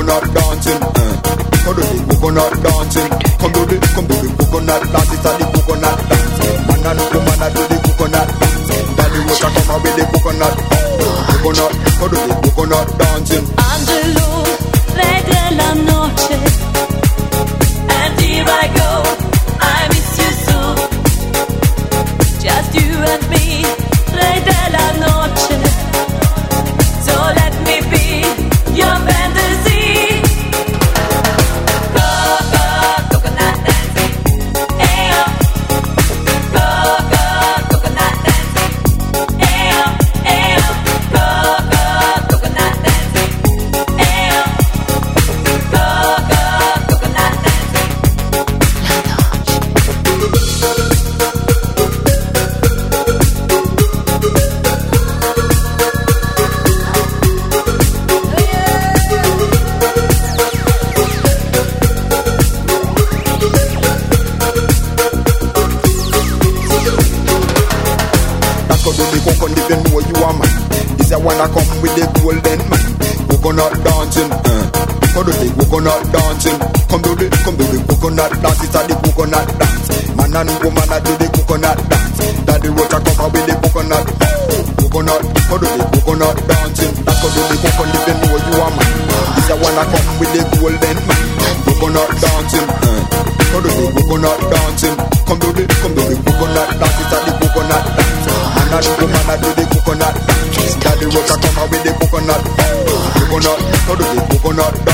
coconut dancing. Come do the coconut dancing. Come do the coconut dance. It's a the coconut dance. Man and woman a do the coconut dance. Daddy water come out with the coconut. Coconut, come do the coconut dancing. Angelo, re della noche. And here I go, I miss you so. Just you and me, re della noche. So let me be your fantasy. Go, go, coconut dancing. Ayo. Go, go, coconut dancing. Ayo, ayo. Go, go, coconut dancing. Ayo. Go, go, coconut dancing. Could do the coconut if you know you are man. This a wanna come with the golden man. Coconut dancing, Could do the coconut dancing. Come do the coconut dance. It's a the coconut dance. Man and woman a do the coconut dance. Daddy water come with the coconut. Coconut, could do the coconut dancing. That could do the coconut if you know you are man. This a wanna come with the golden man. Coconut dancing, Could do the coconut dancing. Come do the coconut dance. It's a the coconut dance. Man and woman a do the coconut dance. Daddy water come with the coconut. Coconut, could do the coconut dance.